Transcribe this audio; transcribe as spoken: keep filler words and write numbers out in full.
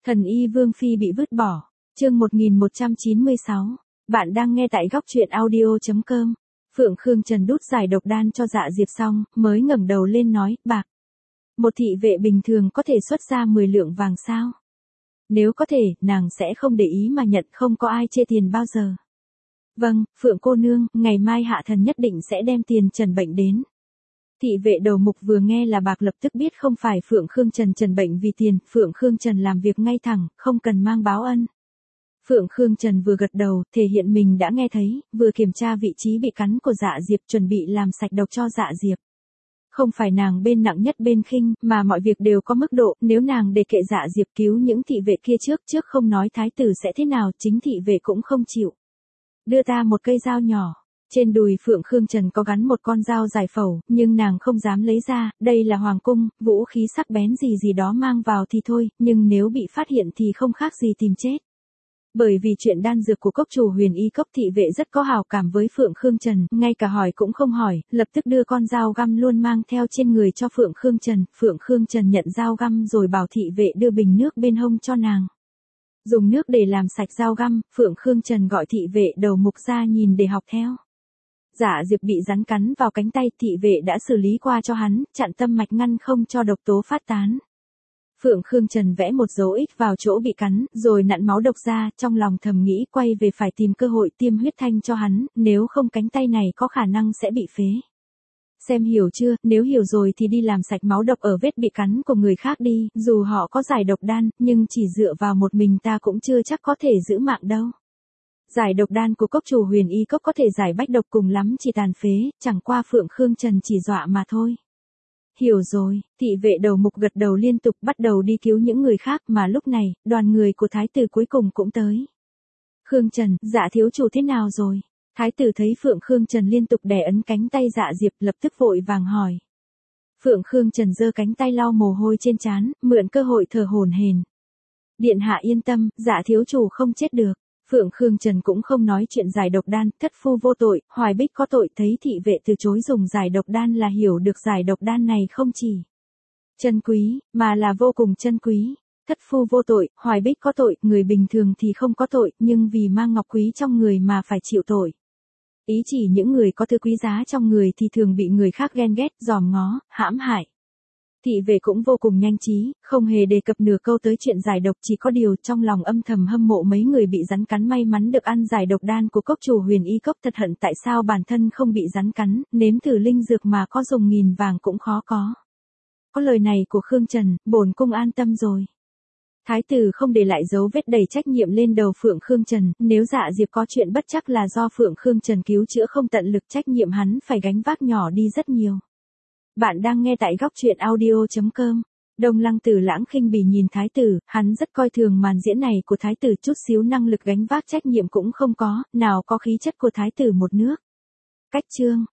Thần y Vương Phi bị vứt bỏ. Chương một nghìn một trăm chín mươi sáu. Bạn đang nghe tại góc truyện audio chấm com. Phượng Khương Trần đút giải độc đan cho Dạ Diệp xong, mới ngẩng đầu lên nói, bạc. Một thị vệ bình thường có thể xuất ra mười lượng vàng sao? Nếu có thể, nàng sẽ không để ý mà nhận, không có ai chê tiền bao giờ. Vâng, Phượng cô nương, ngày mai hạ thần nhất định sẽ đem tiền trần bệnh đến. Thị vệ đầu mục vừa nghe là bạc lập tức biết không phải Phượng Khương Trần trần bệnh vì tiền, Phượng Khương Trần làm việc ngay thẳng, không cần mang báo ân. Phượng Khương Trần vừa gật đầu, thể hiện mình đã nghe thấy, vừa kiểm tra vị trí bị cắn của Dạ Diệp, chuẩn bị làm sạch độc cho Dạ Diệp. Không phải nàng bên nặng nhất bên khinh, mà mọi việc đều có mức độ, nếu nàng để kệ Dạ Diệp cứu những thị vệ kia trước, trước không nói thái tử sẽ thế nào, chính thị vệ cũng không chịu. Đưa ta một cây dao nhỏ. Trên đùi Phượng Khương Trần có gắn một con dao dài phẩu, nhưng nàng không dám lấy ra, đây là hoàng cung, vũ khí sắc bén gì gì đó mang vào thì thôi, nhưng nếu bị phát hiện thì không khác gì tìm chết. Bởi vì chuyện đan dược của cốc chủ Huyền Y Cốc, thị vệ rất có hảo cảm với Phượng Khương Trần, ngay cả hỏi cũng không hỏi, lập tức đưa con dao găm luôn mang theo trên người cho Phượng Khương Trần. Phượng Khương Trần nhận dao găm rồi bảo thị vệ đưa bình nước bên hông cho nàng. Dùng nước để làm sạch dao găm, Phượng Khương Trần gọi thị vệ đầu mục ra nhìn để học theo. Dạ Diệp bị rắn cắn vào cánh tay, thị vệ đã xử lý qua cho hắn, chặn tâm mạch ngăn không cho độc tố phát tán. Phượng Khương Trần vẽ một dấu X vào chỗ bị cắn, rồi nặn máu độc ra, trong lòng thầm nghĩ quay về phải tìm cơ hội tiêm huyết thanh cho hắn, nếu không cánh tay này có khả năng sẽ bị phế. Xem hiểu chưa, nếu hiểu rồi thì đi làm sạch máu độc ở vết bị cắn của người khác đi, dù họ có giải độc đan, nhưng chỉ dựa vào một mình ta cũng chưa chắc có thể giữ mạng đâu. Giải độc đan của cốc chủ Huyền Y Cốc có thể giải bách độc, cùng lắm chỉ tàn phế, chẳng qua Phượng Khương Trần chỉ dọa mà thôi. Hiểu rồi, thị vệ đầu mục gật đầu liên tục bắt đầu đi cứu những người khác, mà lúc này, đoàn người của thái tử cuối cùng cũng tới. Khương Trần, Dạ thiếu chủ thế nào rồi? Thái tử thấy Phượng Khương Trần liên tục đè ấn cánh tay Dạ Diệp, lập tức vội vàng hỏi. Phượng Khương Trần giơ cánh tay lau mồ hôi trên trán, mượn cơ hội thở hổn hển. Điện hạ yên tâm, Dạ thiếu chủ không chết được. Phượng Khương Trần cũng không nói chuyện giải độc đan, thất phu vô tội, Hoài Bích có tội, thấy thị vệ từ chối dùng giải độc đan là hiểu được giải độc đan này không chỉ chân quý, mà là vô cùng chân quý. Thất phu vô tội, Hoài Bích có tội, người bình thường thì không có tội, nhưng vì mang ngọc quý trong người mà phải chịu tội. Ý chỉ những người có thứ quý giá trong người thì thường bị người khác ghen ghét, dòm ngó, hãm hại. Thị vệ cũng vô cùng nhanh trí, không hề đề cập nửa câu tới chuyện giải độc, chỉ có điều trong lòng âm thầm hâm mộ mấy người bị rắn cắn may mắn được ăn giải độc đan của cốc chủ Huyền Y Cốc, thật hận tại sao bản thân không bị rắn cắn, nếm thử linh dược mà có dùng nghìn vàng cũng khó có. Có lời này của Khương Trần, bổn cung an tâm rồi. Thái tử không để lại dấu vết đầy trách nhiệm lên đầu Phượng Khương Trần, nếu Dạ Diệp có chuyện bất chắc là do Phượng Khương Trần cứu chữa không tận lực, trách nhiệm hắn phải gánh vác nhỏ đi rất nhiều. Bạn đang nghe tại góc truyện audio chấm com. Đông Lăng Tử Lãng khinh bỉ nhìn thái tử, hắn rất coi thường màn diễn này của thái tử, chút xíu năng lực gánh vác trách nhiệm cũng không có, nào có khí chất của thái tử một nước. Cách chương